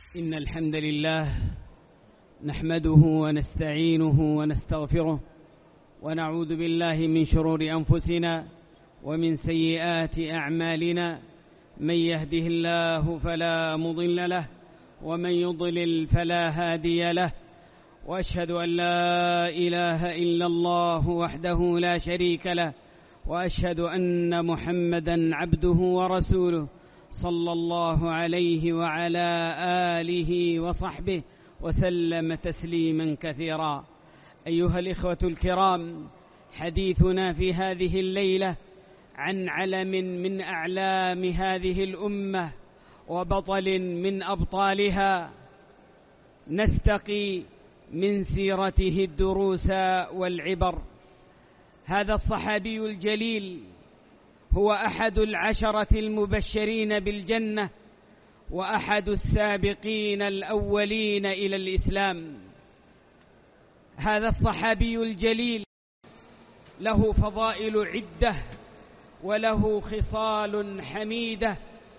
إن الحمد لله نحمده ونستعينه ونستغفره ونعوذ بالله من شرور أنفسنا ومن سيئات أعمالنا. من يهده الله فلا مضل له ومن يضلل فلا هادي له، وأشهد أن لا إله إلا الله وحده لا شريك له، وأشهد أن محمدا عبده ورسوله صلى الله عليه وعلى آله وصحبه وسلم تسليما كثيرا. أيها الإخوة الكرام، حديثنا في هذه الليلة عن علم من أعلام هذه الأمة وبطل من أبطالها، نستقي من سيرته الدروس والعبر. هذا الصحابي الجليل هو أحد العشرة المبشرين بالجنة وأحد السابقين الأولين إلى الإسلام. هذا الصحابي الجليل له فضائل عدة وله خصال حميدة،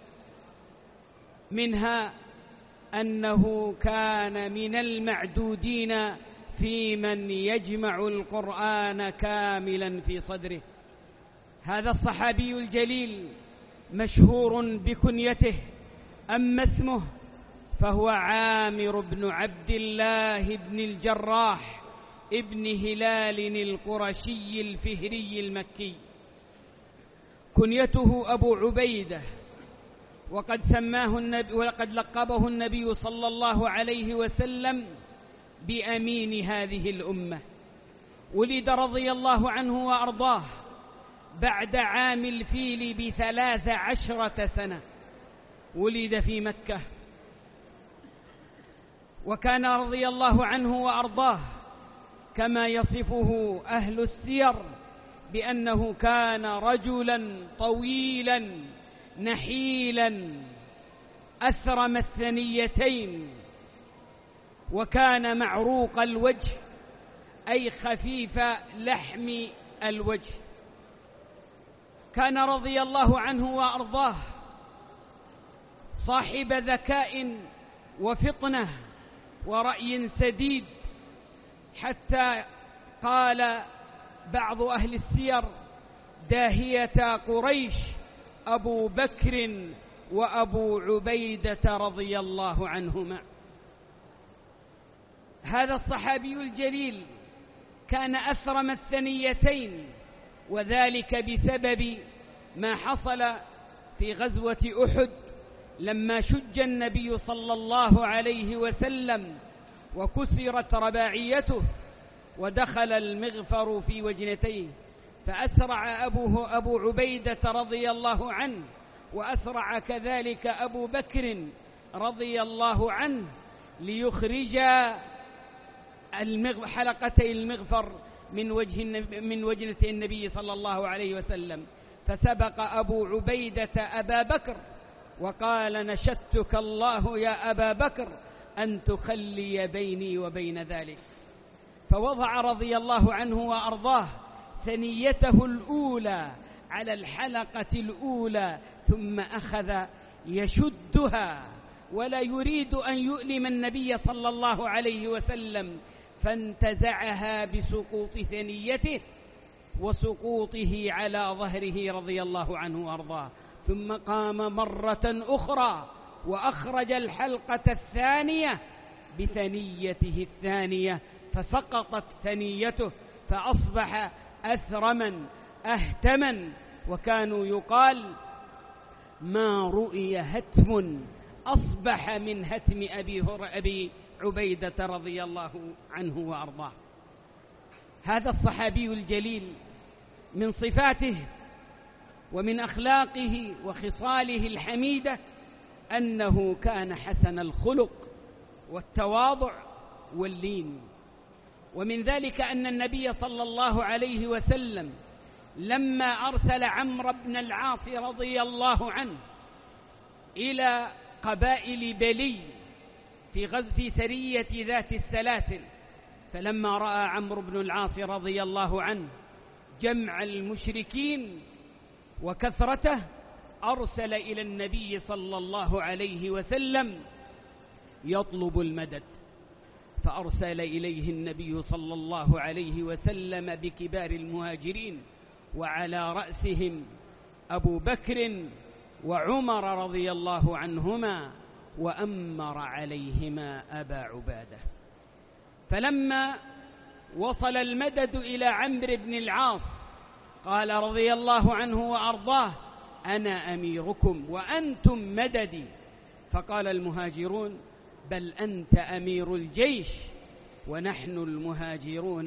منها أنه كان من المعدودين في من يجمع القرآن كاملا في صدره. هذا الصحابي الجليل مشهور بكنيته، أما اسمه فهو عامر بن عبد الله بن الجراح ابن هلال القرشي الفهري المكي. كنيته أبو عبيدة، وقد لقبه النبي صلى الله عليه وسلم بأمين هذه الأمة. ولد رضي الله عنه وأرضاه بعد عام الفيل ب13 سنة، ولد في مكة. وكان رضي الله عنه وأرضاه كما يصفه أهل السير بأنه كان رجلا طويلا نحيلا أثرم الثنيتين، وكان معروق الوجه أي خفيف لحم الوجه. كان رضي الله عنه وأرضاه صاحب ذكاء وفطنة ورأي سديد، حتى قال بعض أهل السير داهية قريش أبو بكر وأبو عبيدة رضي الله عنهما. هذا الصحابي الجليل كان أثرم الثنيتين، وذلك بسبب ما حصل في غزوة أحد لما شج النبي صلى الله عليه وسلم وكسرت رباعيته ودخل المغفر في وجنتيه، فأسرع أبوه أبو عبيدة رضي الله عنه، وأسرع كذلك أبو بكر رضي الله عنه ليخرج حلقتي المغفر من وجنة النبي صلى الله عليه وسلم. فسبق أبو عبيدة أبا بكر وقال: نشدتك الله يا أبا بكر أن تخلي بيني وبين ذلك. فوضع رضي الله عنه وأرضاه ثنيته الأولى على الحلقة الأولى، ثم أخذ يشدها ولا يريد أن يؤلم النبي صلى الله عليه وسلم، فانتزعها بسقوط ثنيته وسقوطه على ظهره رضي الله عنه وأرضاه. ثم قام مرة أخرى وأخرج الحلقة الثانية بثنيته الثانية، فسقطت ثنيته فأصبح أثرما أهتما. وكانوا يقال: ما رؤي هتم أصبح من هتم أبي عبيدة رضي الله عنه وأرضاه. هذا الصحابي الجليل من صفاته ومن أخلاقه وخصاله الحميدة أنه كان حسن الخلق والتواضع واللين. ومن ذلك أن النبي صلى الله عليه وسلم لما أرسل عمرو بن العاص رضي الله عنه إلى قبائل بلي في سرية ذات السلاسل، فلما رأى عمرو بن العاص رضي الله عنه جمع المشركين وكثرته أرسل إلى النبي صلى الله عليه وسلم يطلب المدد، فأرسل إليه النبي صلى الله عليه وسلم بكبار المهاجرين، وعلى رأسهم أبو بكر وعمر رضي الله عنهما، وأمر عليهما أبا عبادة. فلما وصل المدد إلى عمرو بن العاص قال رضي الله عنه وأرضاه: أنا أميركم وأنتم مددي. فقال المهاجرون: بل أنت أمير الجيش ونحن المهاجرون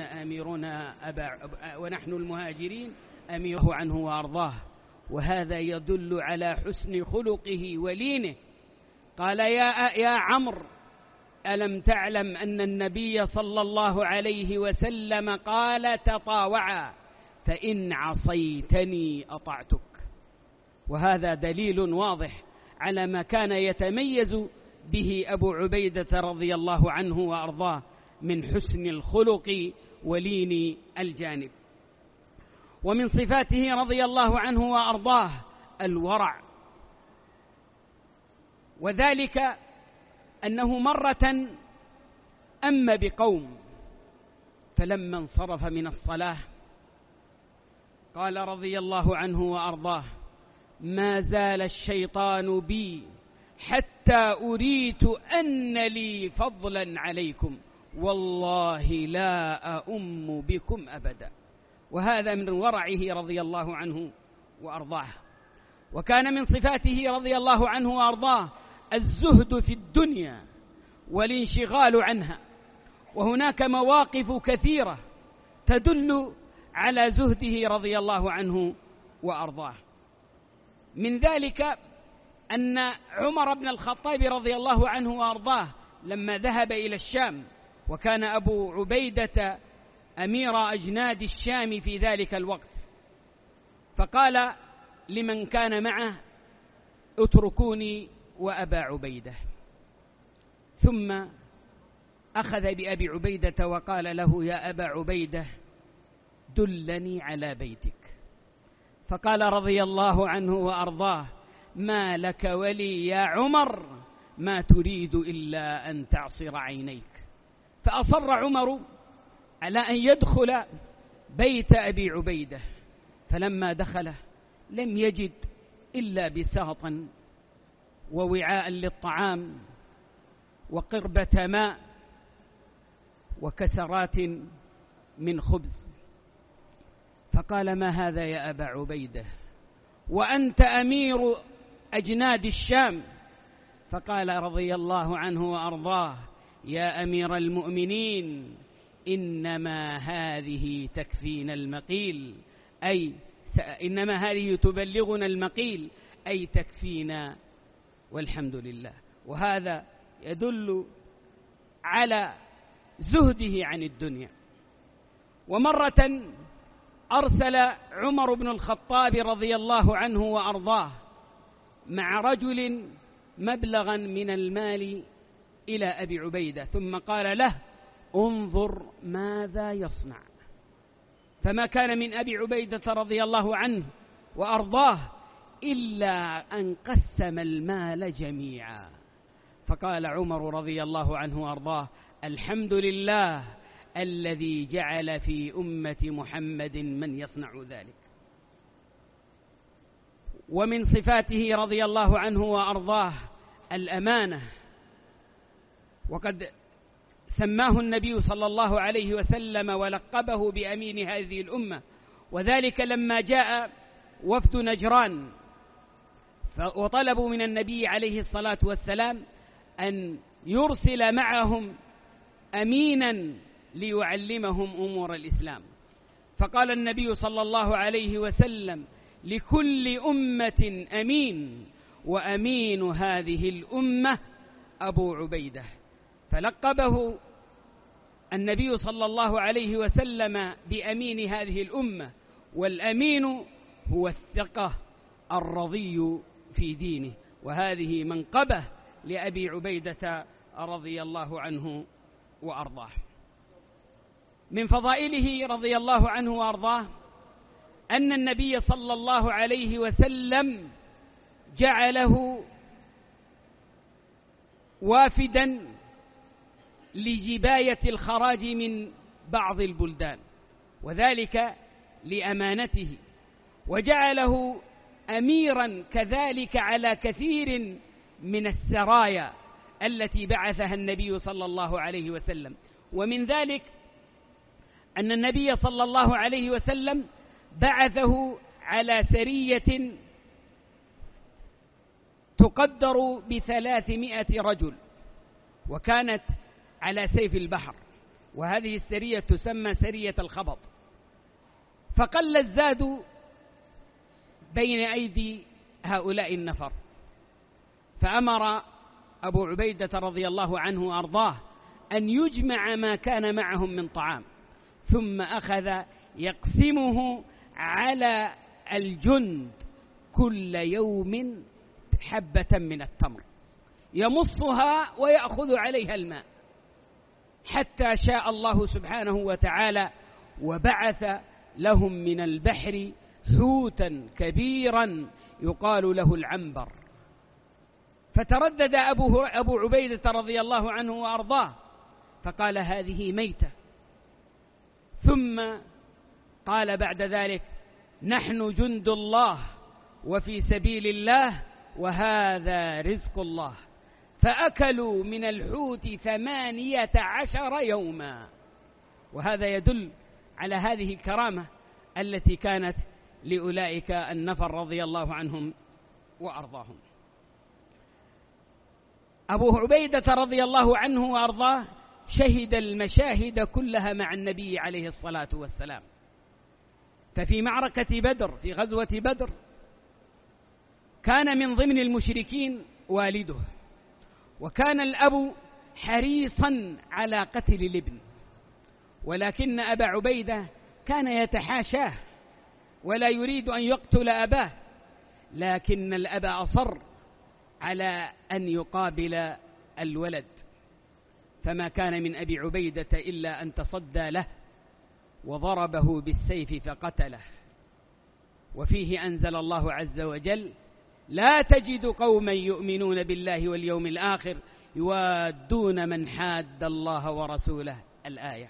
أميره عنه وأرضاه. وهذا يدل على حسن خلقه ولينه. قال: يا عمرو، ألم تعلم أن النبي صلى الله عليه وسلم قال: تطاوعا، فإن عصيتني أطعتك. وهذا دليل واضح على ما كان يتميز به أبو عبيدة رضي الله عنه وأرضاه من حسن الخلق ولين الجانب. ومن صفاته رضي الله عنه وأرضاه الورع، وذلك أنه مرة أم بقوم، فلما انصرف من الصلاة قال رضي الله عنه وأرضاه: ما زال الشيطان بي حتى أريت أن لي فضلا عليكم، والله لا أؤم بكم أبدا. وهذا من ورعه رضي الله عنه وأرضاه. وكان من صفاته رضي الله عنه وأرضاه الزهد في الدنيا والانشغال عنها، وهناك مواقف كثيرة تدل على زهده رضي الله عنه وأرضاه. من ذلك أن عمر بن الخطاب رضي الله عنه وأرضاه لما ذهب إلى الشام، وكان أبو عبيدة أمير أجناد الشام في ذلك الوقت، فقال لمن كان معه: اتركوني وأبا عبيدة. ثم أخذ بأبي عبيدة وقال له: يا أبا عبيدة، دلني على بيتك. فقال رضي الله عنه وأرضاه: ما لك ولي يا عمر، ما تريد إلا أن تعصر عينيك. فأصر عمر على أن يدخل بيت أبي عبيدة، فلما دخله لم يجد إلا بساطا ووعاء للطعام وقربة ماء وكسرات من خبز. فقال: ما هذا يا أبا عبيدة وأنت أمير أجناد الشام؟ فقال رضي الله عنه وأرضاه: يا أمير المؤمنين، إنما هذه تكفينا المقيل، أي إنما هذه تبلغنا المقيل، أي تكفينا والحمد لله. وهذا يدل على زهده عن الدنيا. ومرة أرسل عمر بن الخطاب رضي الله عنه وأرضاه مع رجل مبلغا من المال إلى أبي عبيدة، ثم قال له: انظر ماذا يصنع. فما كان من أبي عبيدة رضي الله عنه وأرضاه إلا أن قسم المال جميعا. فقال عمر رضي الله عنه وأرضاه: الحمد لله الذي جعل في أمة محمد من يصنع ذلك. ومن صفاته رضي الله عنه وأرضاه الأمانة، وقد سماه النبي صلى الله عليه وسلم ولقبه بأمين هذه الأمة، وذلك لما جاء وفد نجران وطلبوا من النبي عليه الصلاة والسلام أن يرسل معهم أمينا ليعلمهم أمور الإسلام. فقال النبي صلى الله عليه وسلم: لكل أمة أمين، وأمين هذه الأمة أبو عبيدة. فلقبه النبي صلى الله عليه وسلم بأمين هذه الأمة. والأمين هو الثقة الرضي في دينه، وهذه منقبة لأبي عبيدة رضي الله عنه وأرضاه. من فضائله رضي الله عنه وأرضاه أن النبي صلى الله عليه وسلم جعله وافدا لجباية الخراج من بعض البلدان، وذلك لأمانته، وجعله أميرا كذلك على كثير من السرايا التي بعثها النبي صلى الله عليه وسلم. ومن ذلك أن النبي صلى الله عليه وسلم بعثه على سرية تقدر ب300 رجل، وكانت على سيف البحر، وهذه السرية تسمى سرية الخبط. فقل الزاد بين أيدي هؤلاء النفر، فأمر أبو عبيدة رضي الله عنه وأرضاه أن يجمع ما كان معهم من طعام، ثم أخذ يقسمه على الجند كل يوم حبة من التمر، يمصها ويأخذ عليها الماء، حتى شاء الله سبحانه وتعالى وبعث لهم من البحر حوتا كبيرا يقال له العنبر. فتردد أبو عبيدة رضي الله عنه وأرضاه فقال: هذه ميتة. ثم قال بعد ذلك: نحن جند الله وفي سبيل الله وهذا رزق الله. فأكلوا من الحوت 18 يوما. وهذا يدل على هذه الكرامة التي كانت لأولئك النفر رضي الله عنهم وأرضاهم. أبو عبيدة رضي الله عنه وأرضاه شهد المشاهد كلها مع النبي عليه الصلاة والسلام. ففي معركة بدر، في غزوة بدر، كان من ضمن المشركين والده، وكان الأب حريصا على قتل الابن، ولكن أبا عبيدة كان يتحاشاه ولا يريد أن يقتل أباه، لكن الأب أصر على أن يقابل الولد، فما كان من أبي عبيدة إلا أن تصدى له وضربه بالسيف فقتله. وفيه أنزل الله عز وجل: لا تجد قوما يؤمنون بالله واليوم الآخر يوادون من حاد الله ورسوله، الآية.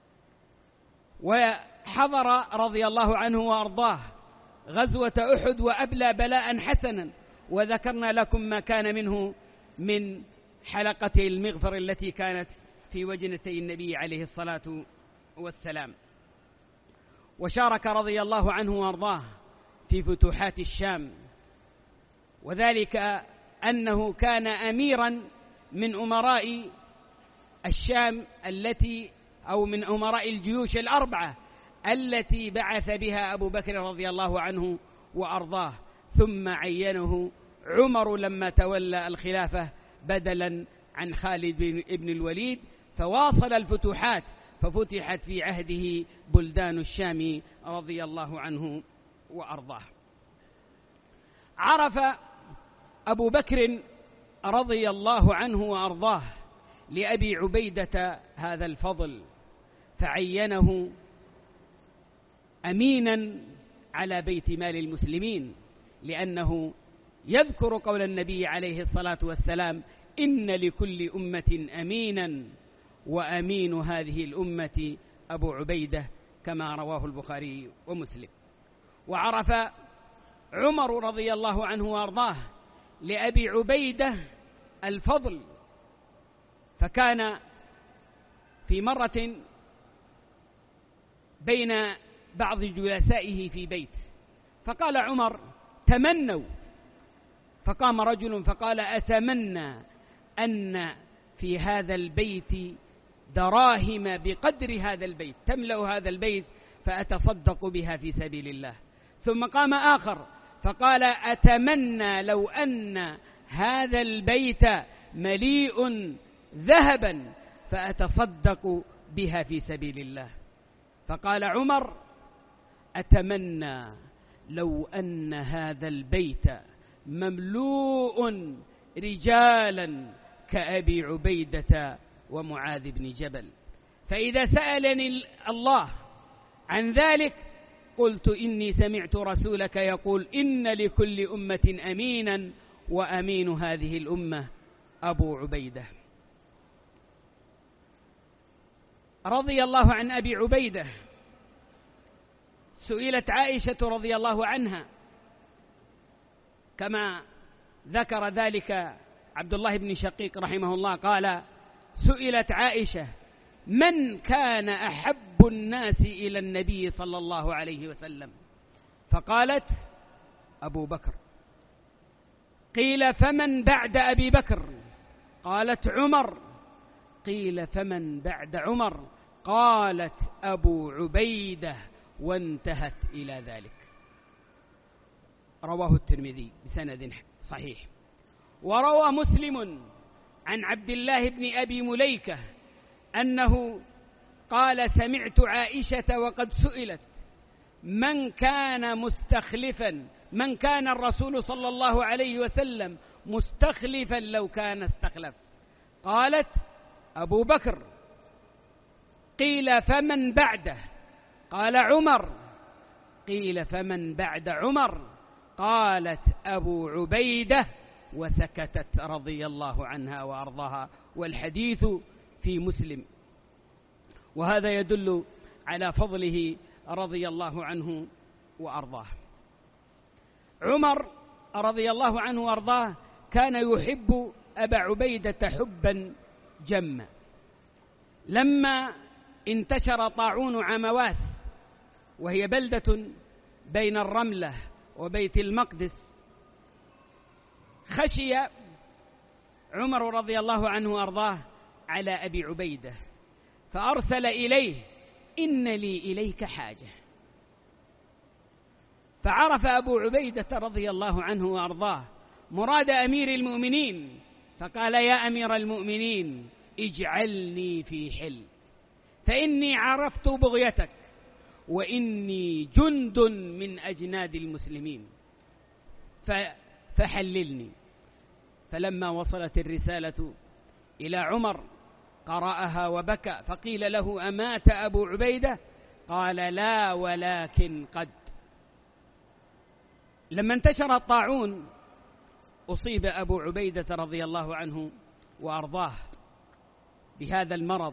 وحضر رضي الله عنه وأرضاه غزوة أحد وأبلى بلاء حسنا، وذكرنا لكم ما كان منه من حلقة المغفر التي كانت في وجنتي النبي عليه الصلاة والسلام. وشارك رضي الله عنه وأرضاه في فتوحات الشام، وذلك أنه كان أميرا من أمراء الشام من أمراء الجيوش ال4 التي بعث بها أبو بكر رضي الله عنه وأرضاه، ثم عينه عمر لما تولى الخلافة بدلا عن خالد بن الوليد، فواصل الفتوحات، ففتحت في عهده بلدان الشام رضي الله عنه وأرضاه. عرف أبو بكر رضي الله عنه وأرضاه لأبي عبيدة هذا الفضل، فعينه أمينا على بيت مال المسلمين، لأنه يذكر قول النبي عليه الصلاة والسلام: إن لكل أمة أمينا وأمين هذه الأمة أبو عبيدة، كما رواه البخاري ومسلم. وعرف عمر رضي الله عنه وأرضاه لأبي عبيدة الفضل، فكان في مرة بين بعض جلسائه في بيت، فقال عمر: تمنوا. فقام رجل فقال: أتمنى أن في هذا البيت دراهم بقدر هذا البيت تملأ هذا البيت فأتصدق بها في سبيل الله. ثم قام آخر فقال: أتمنى لو أن هذا البيت مليء ذهبا فأتصدق بها في سبيل الله. فقال عمر: أتمنى لو أن هذا البيت مملوء رجالا كأبي عبيدة ومعاذ بن جبل، فإذا سألني الله عن ذلك قلت: إني سمعت رسولك يقول: إن لكل أمة أمينا وأمين هذه الأمة أبو عبيدة. رضي الله عن أبي عبيدة. سئلت عائشة رضي الله عنها كما ذكر ذلك عبد الله بن شقيق رحمه الله، قال: سئلت عائشة: من كان أحب الناس إلى النبي صلى الله عليه وسلم؟ فقالت: أبو بكر. قيل: فمن بعد أبي بكر؟ قالت: عمر. قيل: فمن بعد عمر؟ قالت: أبو عبيدة، وانتهت إلى ذلك. رواه الترمذي بسند صحيح. وروى مسلم عن عبد الله بن أبي مليكة أنه قال: سمعت عائشة وقد سئلت: من كان الرسول صلى الله عليه وسلم مستخلفا لو كان استخلف؟ قالت: أبو بكر. قيل: فمن بعده؟ قال: عمر. قيل: فمن بعد عمر؟ قالت: أبو عبيدة، وسكتت رضي الله عنها وأرضاها. والحديث في مسلم. وهذا يدل على فضله رضي الله عنه وأرضاه. عمر رضي الله عنه وأرضاه كان يحب أبا عبيدة حبا جما. لما انتشر طاعون عمواس، وهي بلدة بين الرملة وبيت المقدس، خشي عمر رضي الله عنه وأرضاه على أبي عبيدة، فأرسل إليه: إن لي إليك حاجة. فعرف أبو عبيدة رضي الله عنه وأرضاه مراد أمير المؤمنين، فقال: يا أمير المؤمنين، اجعلني في حل، فإني عرفت بغيتك، وإني جند من أجناد المسلمين، فحللني. فلما وصلت الرسالة إلى عمر قرأها وبكى، فقيل له: أمات أبو عبيدة؟ قال: لا، ولكن قد. لما انتشر الطاعون أصيب أبو عبيدة رضي الله عنه وأرضاه بهذا المرض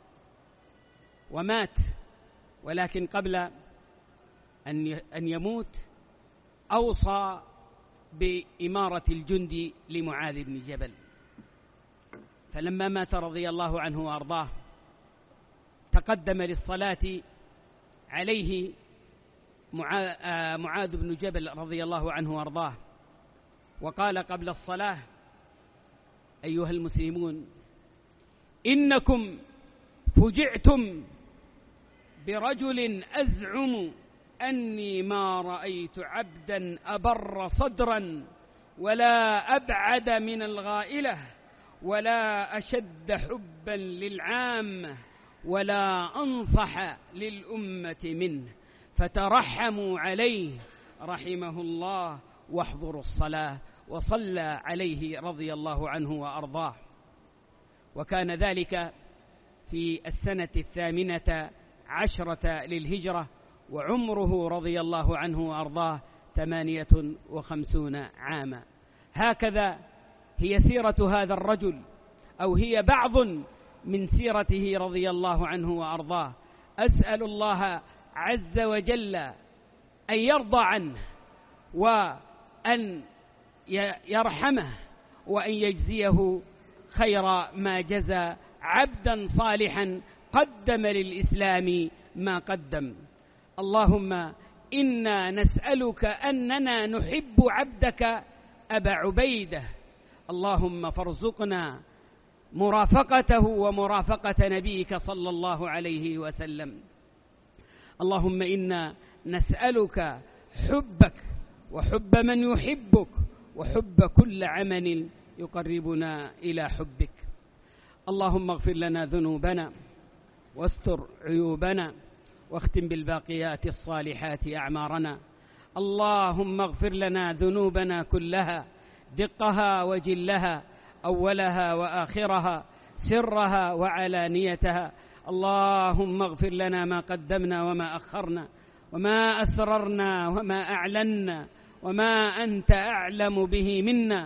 ومات. ولكن قبل أن يموت أوصى بإمارة الجند لمعاذ بن جبل. فلما مات رضي الله عنه وأرضاه تقدم للصلاة عليه معاذ بن جبل رضي الله عنه وأرضاه، وقال قبل الصلاة: أيها المسلمون، إنكم فجعتم برجل أزعم أني ما رأيت عبدا أبر صدرا ولا أبعد من الغائلة ولا أشد حبا للعامة ولا أنصح للأمة منه، فترحموا عليه رحمه الله واحضروا الصلاة. وصلى عليه رضي الله عنه وأرضاه. وكان ذلك في السنة 18 للهجرة، وعمره رضي الله عنه وأرضاه 58 عاما. هكذا هي سيرة هذا الرجل، أو هي بعض من سيرته رضي الله عنه وأرضاه. أسأل الله عز وجل أن يرضى عنه، وأن يرحمه، وأن يجزيه خير ما جزى عبدا صالحا قدم للإسلام ما قدم. اللهم إنا نسألك أننا نحب عبدك أبا عبيدة، اللهم فارزقنا مرافقته ومرافقة نبيك صلى الله عليه وسلم. اللهم إنا نسألك حبك وحب من يحبك وحب كل عمل يقربنا إلى حبك. اللهم اغفر لنا ذنوبنا واستر عيوبنا واختم بالباقيات الصالحات أعمارنا. اللهم اغفر لنا ذنوبنا كلها، دقها وجلها، أولها وآخرها، سرها وعلانيتها. اللهم اغفر لنا ما قدمنا وما أخرنا، وما أسررنا وما أعلنا، وما أنت أعلم به منا.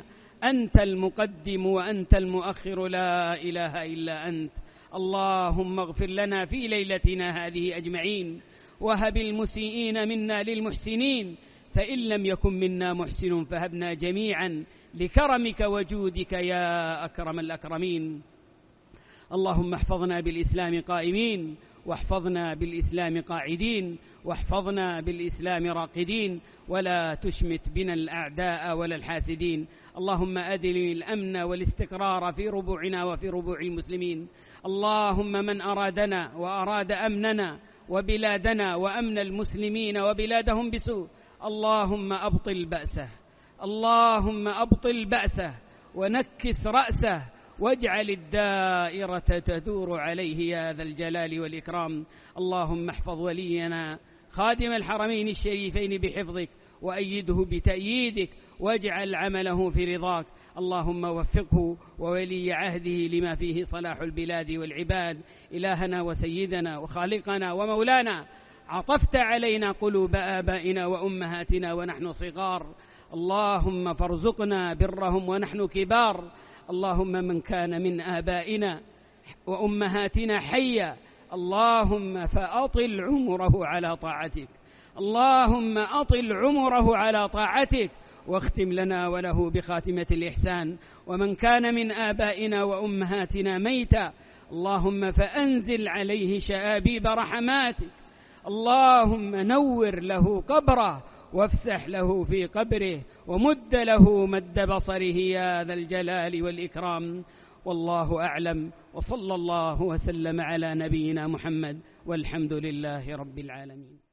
أنت المقدم وأنت المؤخر، لا إله إلا أنت. اللهم اغفر لنا في ليلتنا هذه أجمعين، وهب المسيئين منا للمحسنين، فإن لم يكن منا محسن فهبنا جميعا لكرمك وجودك يا أكرم الأكرمين. اللهم احفظنا بالإسلام قائمين، واحفظنا بالإسلام قاعدين، واحفظنا بالإسلام راقدين، ولا تشمت بنا الأعداء ولا الحاسدين. اللهم أدل الأمن والاستقرار في ربوعنا وفي ربوع المسلمين. اللهم من أرادنا وأراد أمننا وبلادنا وأمن المسلمين وبلادهم بسوء، اللهم أبطل بأسه، اللهم أبطل بأسه ونكس رأسه، واجعل الدائرة تدور عليه يا ذا الجلال والإكرام. اللهم احفظ ولينا خادم الحرمين الشريفين بحفظك، وأيده بتأييدك، واجعل عمله في رضاك. اللهم وفقه وولي عهده لما فيه صلاح البلاد والعباد. إلهنا وسيدنا وخالقنا ومولانا، عطفت علينا قلوب آبائنا وأمهاتنا ونحن صغار، اللهم فارزقنا برهم ونحن كبار. اللهم من كان من آبائنا وأمهاتنا حيا، اللهم فأطل عمره على طاعتك، اللهم أطل عمره على طاعتك، واختم لنا وله بخاتمة الإحسان. ومن كان من آبائنا وأمهاتنا ميتا، اللهم فأنزل عليه شآبيب رحماتك، اللهم نور له قبره وافسح له في قبره، ومد له مد بصره يا ذا الجلال والإكرام. والله أعلم، وصلى الله وسلم على نبينا محمد، والحمد لله رب العالمين.